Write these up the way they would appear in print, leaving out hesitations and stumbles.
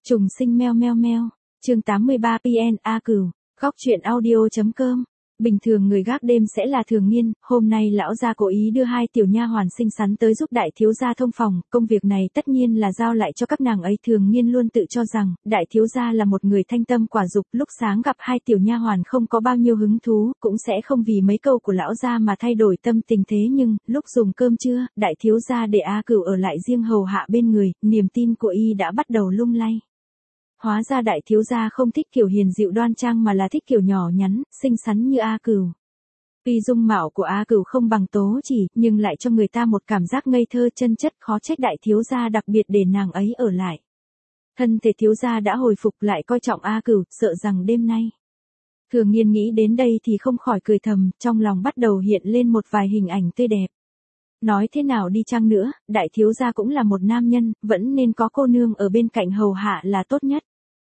Trùng sinh meo meo meo. Chương 83 PN A Cửu. Góc truyện audio.com. Bình thường người gác đêm sẽ là Thường Nghiên, hôm nay lão gia cố ý đưa hai tiểu nha hoàn xinh xắn tới giúp đại thiếu gia thông phòng, công việc này tất nhiên là giao lại cho các nàng ấy. Thường Nghiên luôn tự cho rằng, đại thiếu gia là một người thanh tâm quả dục, lúc sáng gặp hai tiểu nha hoàn không có bao nhiêu hứng thú, cũng sẽ không vì mấy câu của lão gia mà thay đổi tâm tình. Thế nhưng, lúc dùng cơm trưa, đại thiếu gia để A Cửu ở lại riêng hầu hạ bên người, niềm tin của y đã bắt đầu lung lay. Hóa ra đại thiếu gia không thích kiểu hiền dịu đoan trang mà là thích kiểu nhỏ nhắn, xinh xắn như A Cửu. Tuy dung mạo của A Cửu không bằng Tố Chỉ, nhưng lại cho người ta một cảm giác ngây thơ chân chất, khó trách đại thiếu gia đặc biệt để nàng ấy ở lại. Thân thể thiếu gia đã hồi phục lại coi trọng A Cửu, sợ rằng đêm nay. Thường Nghiên nghĩ đến đây thì không khỏi cười thầm, trong lòng bắt đầu hiện lên một vài hình ảnh tươi đẹp. Nói thế nào đi chăng nữa, đại thiếu gia cũng là một nam nhân, vẫn nên có cô nương ở bên cạnh hầu hạ là tốt nhất.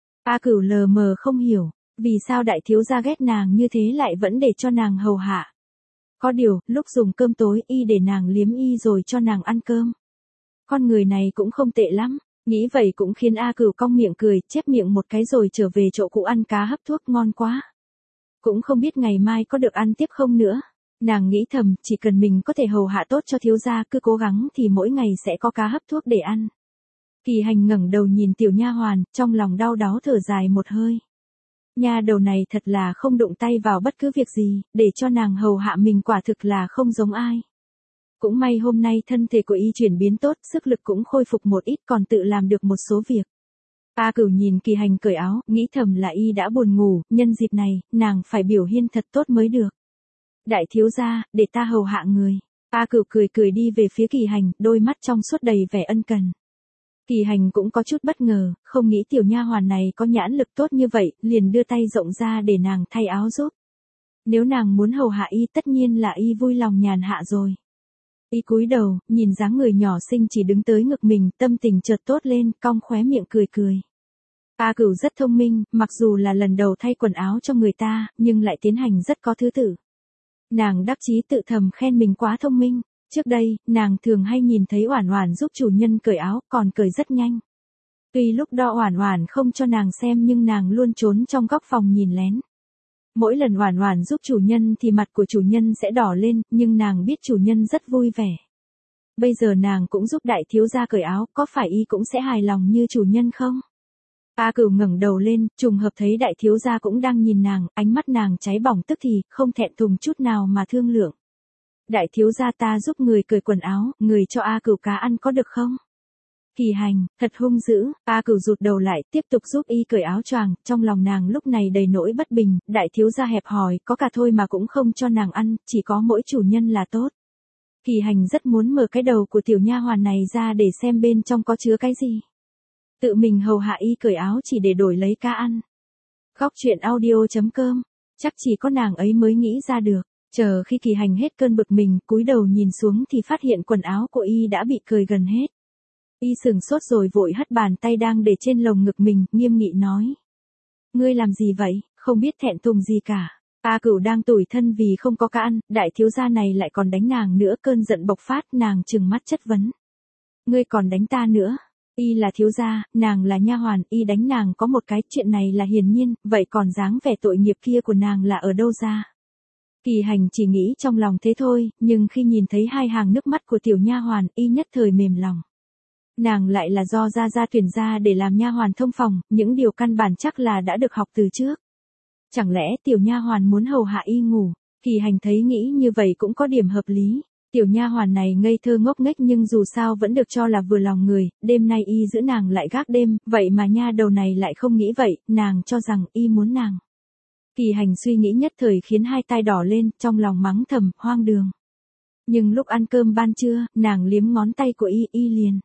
A Cửu lờ mờ không hiểu, vì sao đại thiếu gia ghét nàng như thế lại vẫn để cho nàng hầu hạ. Có điều, lúc dùng cơm tối y để nàng liếm y rồi cho nàng ăn cơm. Con người này cũng không tệ lắm, nghĩ vậy cũng khiến A Cửu cong miệng cười, chép miệng một cái rồi trở về chỗ cũ ăn cá hấp thuốc ngon quá. Cũng không biết ngày mai có được ăn tiếp không nữa. Nàng nghĩ thầm, chỉ cần mình có thể hầu hạ tốt cho thiếu gia, cứ cố gắng thì mỗi ngày sẽ có cá hấp thuốc để ăn. Kỳ Hành ngẩng đầu nhìn tiểu nha hoàn, trong lòng đau đáu thở dài một hơi. Nha đầu này thật là không đụng tay vào bất cứ việc gì, để cho nàng hầu hạ mình quả thực là không giống ai. Cũng may hôm nay thân thể của y chuyển biến tốt, sức lực cũng khôi phục một ít, còn tự làm được một số việc. A Cửu nhìn Kỳ Hành cởi áo, nghĩ thầm là y đã buồn ngủ, nhân dịp này, nàng phải biểu hiện thật tốt mới được. Đại thiếu gia, để ta hầu hạ người. A Cửu cười cười đi về phía Kỳ Hành, đôi mắt trong suốt đầy vẻ ân cần. Kỳ Hành cũng có chút bất ngờ, không nghĩ tiểu nha hoàn này có nhãn lực tốt như vậy, liền đưa tay rộng ra để nàng thay áo giúp. Nếu nàng muốn hầu hạ y tất nhiên là y vui lòng nhàn hạ rồi. Y cúi đầu, nhìn dáng người nhỏ xinh chỉ đứng tới ngực mình, tâm tình chợt tốt lên, cong khóe miệng cười cười. A Cửu rất thông minh, mặc dù là lần đầu thay quần áo cho người ta, nhưng lại tiến hành rất có thứ tự. Nàng đắc chí tự thầm khen mình quá thông minh. Trước đây, nàng thường hay nhìn thấy Oản Oản giúp chủ nhân cởi áo, còn cởi rất nhanh. Tuy lúc đó Oản Oản không cho nàng xem nhưng nàng luôn trốn trong góc phòng nhìn lén. Mỗi lần Oản Oản giúp chủ nhân thì mặt của chủ nhân sẽ đỏ lên, nhưng nàng biết chủ nhân rất vui vẻ. Bây giờ nàng cũng giúp đại thiếu gia cởi áo, có phải y cũng sẽ hài lòng như chủ nhân không? A Cửu ngẩng đầu lên, trùng hợp thấy đại thiếu gia cũng đang nhìn nàng, ánh mắt nàng cháy bỏng tức thì, không thẹn thùng chút nào mà thương lượng. Đại thiếu gia ta giúp người cởi quần áo, người cho A Cửu cá ăn có được không? Kỳ Hành, thật hung dữ, A Cửu rụt đầu lại, tiếp tục giúp y cởi áo choàng, trong lòng nàng lúc này đầy nỗi bất bình, đại thiếu gia hẹp hòi, có cả thôi mà cũng không cho nàng ăn, chỉ có mỗi chủ nhân là tốt. Kỳ Hành rất muốn mở cái đầu của tiểu nha hoàn này ra để xem bên trong có chứa cái gì. Tự mình hầu hạ y cởi áo chỉ để đổi lấy cá ăn. Góc truyện audio.com, chắc chỉ có nàng ấy mới nghĩ ra được. Chờ khi Kỳ Hành hết cơn bực mình, cúi đầu nhìn xuống thì phát hiện quần áo của y đã bị cởi gần hết. Y sừng sốt rồi vội hất bàn tay đang để trên lồng ngực mình, nghiêm nghị nói. Ngươi làm gì vậy, không biết thẹn thùng gì cả. A Cửu đang tủi thân vì không có cá ăn, đại thiếu gia này lại còn đánh nàng nữa, cơn giận bộc phát, nàng trừng mắt chất vấn. Ngươi còn đánh ta nữa. Y là thiếu gia, nàng là nha hoàn, y đánh nàng có một cái, chuyện này là hiển nhiên, vậy còn dáng vẻ tội nghiệp kia của nàng là ở đâu ra? Kỳ Hành chỉ nghĩ trong lòng thế thôi, nhưng khi nhìn thấy hai hàng nước mắt của tiểu nha hoàn, y nhất thời mềm lòng. Nàng lại là do gia gia tuyển ra để làm nha hoàn thông phòng, những điều căn bản chắc là đã được học từ trước. Chẳng lẽ tiểu nha hoàn muốn hầu hạ y ngủ? Kỳ Hành thấy nghĩ như vậy cũng có điểm hợp lý. Tiểu nha hoàn này ngây thơ ngốc nghếch nhưng dù sao vẫn được cho là vừa lòng người, đêm nay y giữ nàng lại gác đêm, vậy mà nha đầu này lại không nghĩ vậy, nàng cho rằng y muốn nàng. Kỳ Hành suy nghĩ nhất thời khiến hai tai đỏ lên, trong lòng mắng thầm, hoang đường. Nhưng lúc ăn cơm ban trưa, nàng liếm ngón tay của y liền.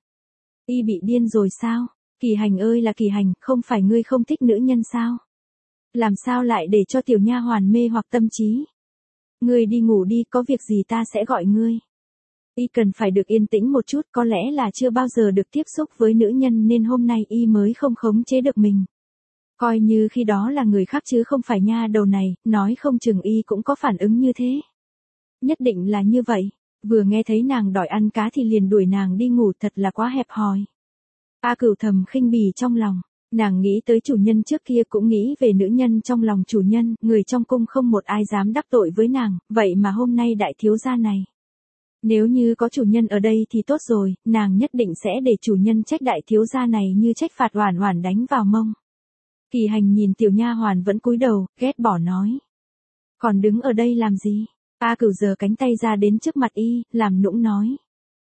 Y bị điên rồi sao? Kỳ Hành ơi là Kỳ Hành, không phải ngươi không thích nữ nhân sao? Làm sao lại để cho tiểu nha hoàn mê hoặc tâm trí? Ngươi đi ngủ đi, có việc gì ta sẽ gọi ngươi. Y cần phải được yên tĩnh một chút, có lẽ là chưa bao giờ được tiếp xúc với nữ nhân nên hôm nay y mới không khống chế được mình. Coi như khi đó là người khác chứ không phải nha đầu này, nói không chừng y cũng có phản ứng như thế. Nhất định là như vậy, vừa nghe thấy nàng đòi ăn cá thì liền đuổi nàng đi ngủ, thật là quá hẹp hòi. A Cửu thầm khinh bỉ trong lòng, Nàng nghĩ tới chủ nhân trước kia, cũng nghĩ về nữ nhân trong lòng chủ nhân, người trong cung không một ai dám đắc tội với nàng, vậy mà hôm nay đại thiếu gia này. Nếu như có chủ nhân ở đây thì tốt rồi, nàng nhất định sẽ để chủ nhân trách đại thiếu gia này như trách phạt Oản Oản đánh vào mông. Kỳ Hành nhìn tiểu nha hoàn vẫn cúi đầu, ghét bỏ nói. Còn đứng ở đây làm gì? A Cửu giơ cánh tay ra đến trước mặt y, làm nũng nói.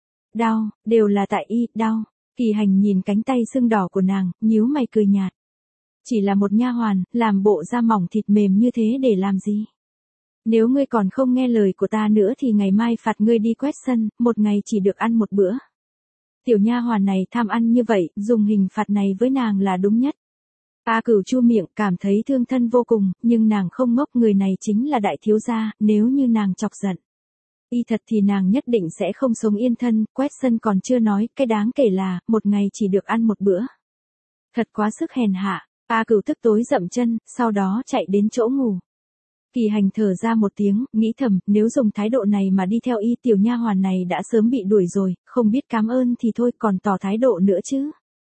Đau, đều là tại y, đau. Kỳ Hành nhìn cánh tay sưng đỏ của nàng, nhíu mày cười nhạt. Chỉ là một nha hoàn, làm bộ da mỏng thịt mềm như thế để làm gì? Nếu ngươi còn không nghe lời của ta nữa thì ngày mai phạt ngươi đi quét sân, một ngày chỉ được ăn một bữa. Tiểu nha hoàn này tham ăn như vậy, dùng hình phạt này với nàng là đúng nhất. A Cửu chu miệng, cảm thấy thương thân vô cùng, nhưng nàng không ngốc, người này chính là đại thiếu gia, nếu như nàng chọc giận y thật thì nàng nhất định sẽ không sống yên thân, quét sân còn chưa nói, cái đáng kể là, một ngày chỉ được ăn một bữa. Thật quá sức hèn hạ. A Cửu tức tối dậm chân, sau đó chạy đến chỗ ngủ. Kỳ Hành thở ra một tiếng, nghĩ thầm, nếu dùng thái độ này mà đi theo y, tiểu nha hoàn này đã sớm bị đuổi rồi, không biết cảm ơn thì thôi, còn tỏ thái độ nữa chứ.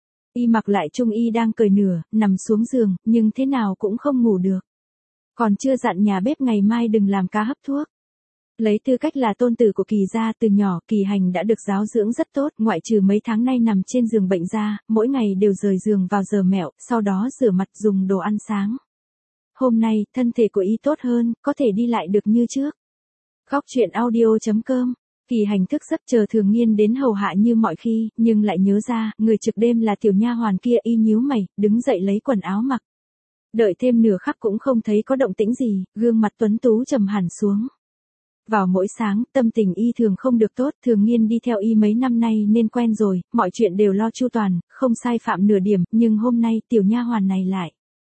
Y mặc lại trung y đang cười nửa, nằm xuống giường, nhưng thế nào cũng không ngủ được. Còn chưa dặn nhà bếp ngày mai đừng làm cá hấp thuốc. Lấy tư cách là tôn tử của Kỳ gia, từ nhỏ Kỳ Hành đã được giáo dưỡng rất tốt, ngoại trừ mấy tháng nay nằm trên giường bệnh ra, mỗi ngày đều rời giường vào giờ mẹo, sau đó rửa mặt dùng đồ ăn sáng. Hôm nay, thân thể của y tốt hơn, có thể đi lại được như trước. Góc truyện audio.com. Kỳ Hành thức giấc chờ Thường Nghiên đến hầu hạ như mọi khi, nhưng lại nhớ ra, người trực đêm là tiểu nha hoàn kia. Y nhíu mày, đứng dậy lấy quần áo mặc. Đợi thêm nửa khắc cũng không thấy có động tĩnh gì, gương mặt tuấn tú trầm hẳn xuống. Vào mỗi sáng, tâm tình y thường không được tốt, Thường Nghiên đi theo y mấy năm nay nên quen rồi, mọi chuyện đều lo chu toàn, không sai phạm nửa điểm, nhưng hôm nay tiểu nha hoàn này lại.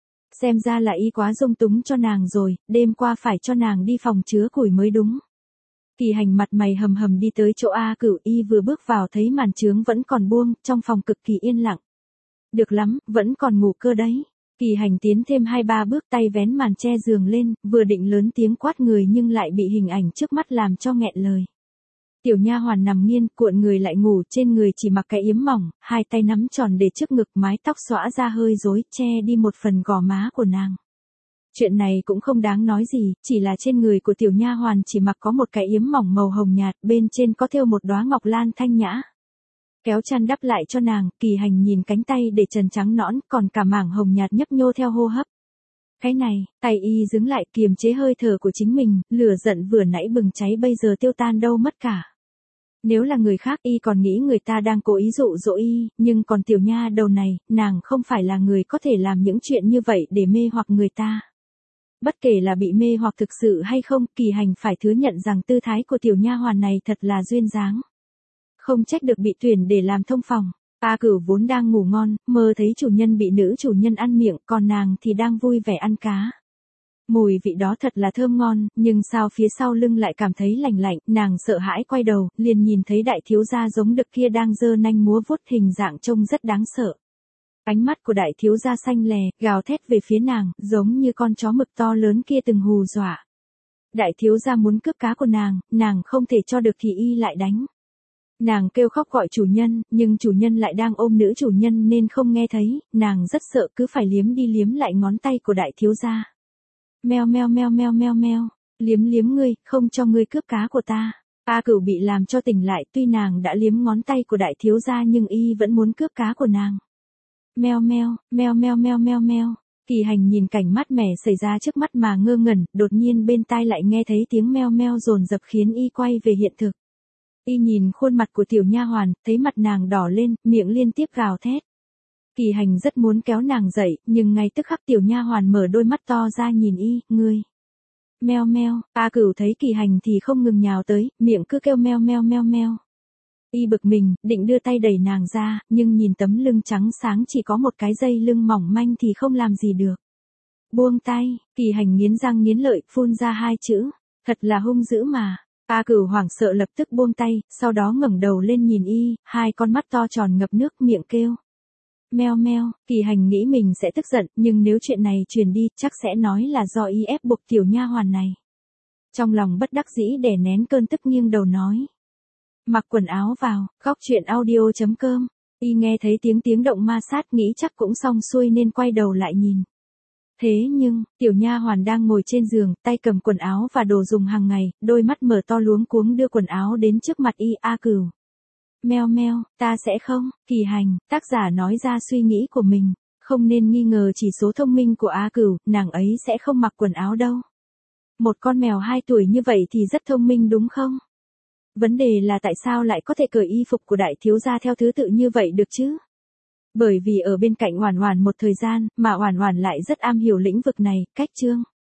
Xem ra là y quá dung túng cho nàng rồi, đêm qua phải cho nàng đi phòng chứa củi mới đúng. Kỳ Hành mặt mày hầm hầm đi tới chỗ A Cửu, y vừa bước vào thấy màn chướng vẫn còn buông, trong phòng cực kỳ yên lặng. Được lắm, vẫn còn ngủ cơ đấy. Kỳ Hành tiến thêm 2-3 bước, tay vén màn che giường lên, vừa định lớn tiếng quát người nhưng lại bị hình ảnh trước mắt làm cho nghẹn lời. Tiểu nha hoàn nằm nghiêng, cuộn người lại ngủ, trên người chỉ mặc cái yếm mỏng, hai tay nắm tròn để trước ngực, mái tóc xõa ra hơi rối, che đi một phần gò má của nàng. Chuyện này cũng không đáng nói gì, chỉ là trên người của tiểu nha hoàn chỉ mặc có một cái yếm mỏng màu hồng nhạt, bên trên có thêu một đóa ngọc lan thanh nhã. Kéo chăn đắp lại cho nàng, Kỳ Hành nhìn cánh tay để trần trắng nõn, còn cả mảng hồng nhạt nhấp nhô theo hô hấp. Cái này, tay y dừng lại, kiềm chế hơi thở của chính mình, lửa giận vừa nãy bừng cháy bây giờ tiêu tan đâu mất cả. Nếu là người khác y còn nghĩ người ta đang cố ý dụ dỗ y, nhưng còn tiểu nha đầu này, nàng không phải là người có thể làm những chuyện như vậy để mê hoặc người ta. Bất kể là bị mê hoặc thực sự hay không, Kỳ Hành phải thừa nhận rằng tư thái của tiểu nha hoàn này thật là duyên dáng. Không trách được bị tuyển để làm thông phòng. A Cửu vốn đang ngủ ngon, mơ thấy chủ nhân bị nữ chủ nhân ăn miệng, còn nàng thì đang vui vẻ ăn cá. Mùi vị đó thật là thơm ngon, nhưng sao phía sau lưng lại cảm thấy lạnh lạnh, nàng sợ hãi quay đầu, liền nhìn thấy đại thiếu gia giống đực kia đang giơ nanh múa vuốt, hình dạng trông rất đáng sợ. Ánh mắt của đại thiếu gia xanh lè, gào thét về phía nàng, giống như con chó mực to lớn kia từng hù dọa. Đại thiếu gia muốn cướp cá của nàng không thể cho được thì y lại đánh. Nàng kêu khóc gọi chủ nhân, nhưng chủ nhân lại đang ôm nữ chủ nhân nên không nghe thấy, nàng rất sợ cứ phải liếm đi liếm lại ngón tay của đại thiếu gia. Meo meo meo meo meo meo, liếm liếm ngươi, không cho ngươi cướp cá của ta. A Cửu bị làm cho tỉnh lại, tuy nàng đã liếm ngón tay của đại thiếu gia nhưng y vẫn muốn cướp cá của nàng. Meo meo, meo meo meo meo meo. Kỳ Hành nhìn cảnh mát mẻ xảy ra trước mắt mà ngơ ngẩn, đột nhiên bên tai lại nghe thấy tiếng meo meo dồn dập khiến y quay về hiện thực. Y nhìn khuôn mặt của tiểu nha hoàn, thấy mặt nàng đỏ lên, miệng liên tiếp gào thét. Kỳ Hành rất muốn kéo nàng dậy, nhưng ngay tức khắc tiểu nha hoàn mở đôi mắt to ra nhìn y, ngươi. Meo meo, A Cửu thấy Kỳ Hành thì không ngừng nhào tới, miệng cứ kêu meo meo meo meo. Y bực mình, định đưa tay đẩy nàng ra, nhưng nhìn tấm lưng trắng sáng chỉ có một cái dây lưng mỏng manh thì không làm gì được. Buông tay, Kỳ Hành nghiến răng nghiến lợi, phun ra hai chữ, thật là hung dữ mà. A Cửu hoảng sợ lập tức buông tay, sau đó ngẩng đầu lên nhìn y, hai con mắt to tròn ngập nước, miệng kêu. Meo meo, Kỳ Hành nghĩ mình sẽ tức giận, nhưng nếu chuyện này truyền đi, chắc sẽ nói là do y ép buộc tiểu nha hoàn này. Trong lòng bất đắc dĩ đè nén cơn tức nghiêng đầu nói. Mặc quần áo vào, góc truyện audio.com. Y nghe thấy tiếng động ma sát nghĩ chắc cũng xong xuôi nên quay đầu lại nhìn. Thế nhưng, tiểu nha hoàn đang ngồi trên giường, tay cầm quần áo và đồ dùng hàng ngày, đôi mắt mở to luống cuống đưa quần áo đến trước mặt y. A Cửu. Meo meo, ta sẽ không. Kỳ hành, tác giả nói ra suy nghĩ của mình. Không nên nghi ngờ chỉ số thông minh của A Cửu, nàng ấy sẽ không mặc quần áo đâu. Một con mèo 2 tuổi như vậy thì rất thông minh đúng không? Vấn đề là tại sao lại có thể cởi y phục của đại thiếu gia theo thứ tự như vậy được chứ? Bởi vì ở bên cạnh Oản Oản một thời gian, mà Oản Oản lại rất am hiểu lĩnh vực này, cách chương.